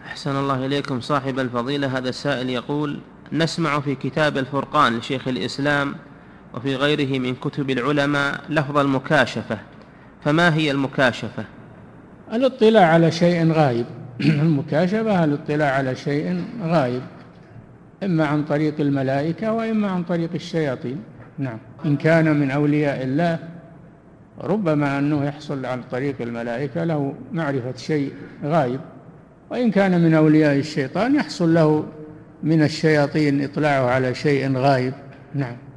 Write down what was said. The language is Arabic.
أحسن الله إليكم صاحب الفضيلة. هذا السائل يقول: نسمع في كتاب الفرقان لشيخ الإسلام وفي غيره من كتب العلماء لفظ المكاشفة، فما هي المكاشفة؟ الاطلاع على شيء غايب. المكاشفة الاطلاع على شيء غايب، إما عن طريق الملائكة وإما عن طريق الشياطين. نعم، إن كان من أولياء الله ربما أنه يحصل عن طريق الملائكة له معرفة شيء غايب، وإن كان من أولياء الشيطان يحصل له من الشياطين إطلاعه على شيء غايب. نعم.